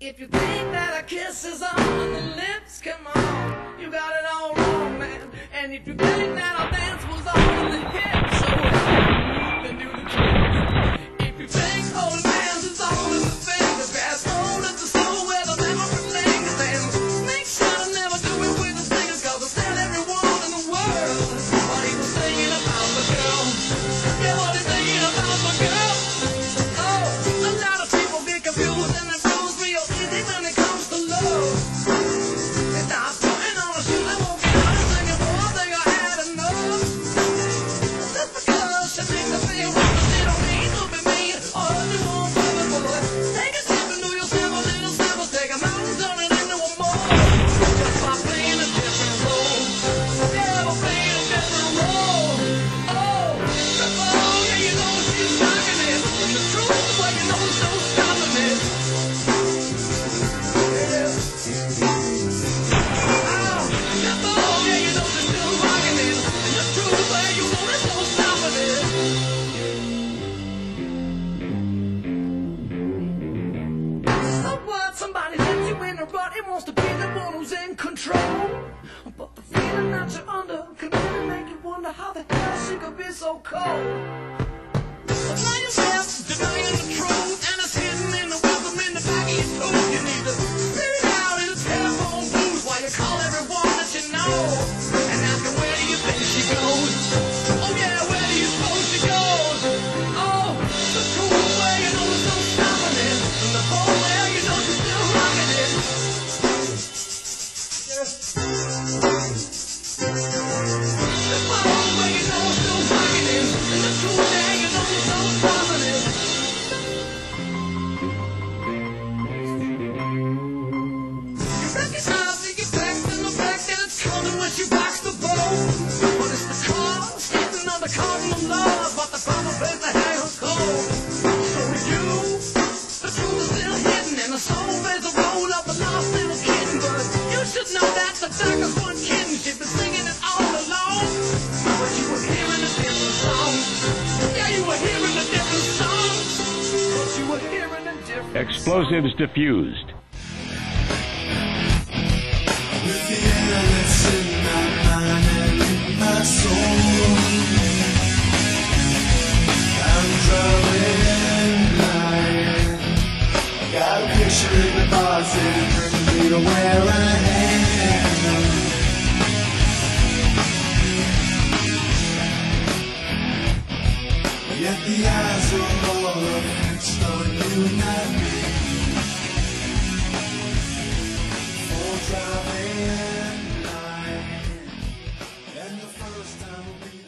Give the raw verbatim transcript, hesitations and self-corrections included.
If you think that a kiss is on the lips, come on, you got it all wrong, man. And if you think that a dance was on the hips, so well, then do the trick. If you think holding hands is on in the fingers, fast forward at the soul where the memory lingers, then make sure to never do it with the singers, cause it's not everyone in the world. What he was singing about the girl, yeah, what he's singing about the girl. Oh, a lot of people get confused and it feels real easy when it comes to love. And I'm putting on a shoe that won't get out and singing for I think I had enough. Just because she makes me feel right, but she don't mean to be mean or hurt you on purpose, boy. Take a step and do yourself a little simple, take a mountain, turn it into a mole. Just by playing a different role. Yeah, we're playing a different role. Oh, oh, yeah, you know she's rocking it. And the truth is, well, you know there's no stopping it. Yeah. Oh, just oh, yeah, you know she's still rocking it. And the truth is, well, you know there's no stopping it. So what? Somebody lets you in a rut and wants to be the one who's in control. But the feeling that you're under can really make you wonder how the hell she could be so cold. But now you're left denying the truth, and it's hidden in the wisdom in the back of your tooth. You need to spit it out in a telephone booth while you call everyone that you know and ask her where do you think she goes. Oh yeah, where do you suppose she goes? Oh, the cool way, you know there's no stopping it. And the cold way, you know she's still rocking it. Yeah. The cold way, you know she's still rocking it. And the cool way, you know there's no stopping it. You recognize the effect and the fact that it's coming when she rocks the boat. But it's the car, standing on the cardinal laws, but the proper place to hang her cold. So with you, the truth is still hidden, and the soul plays the role of the lost little kitten. But you should know that the doctors weren't kidding, she'd been singing it all along. But you were hearing a different song. Yeah, you were hearing a different song. But you were hearing a different Explosives diffused. With the endless in my mind and in my soul, I'm driving blind. Got a picture in the bar saying bring me to where I am. Yet the eyes of all are fixed on you, not me. For driving blind, and the first time will be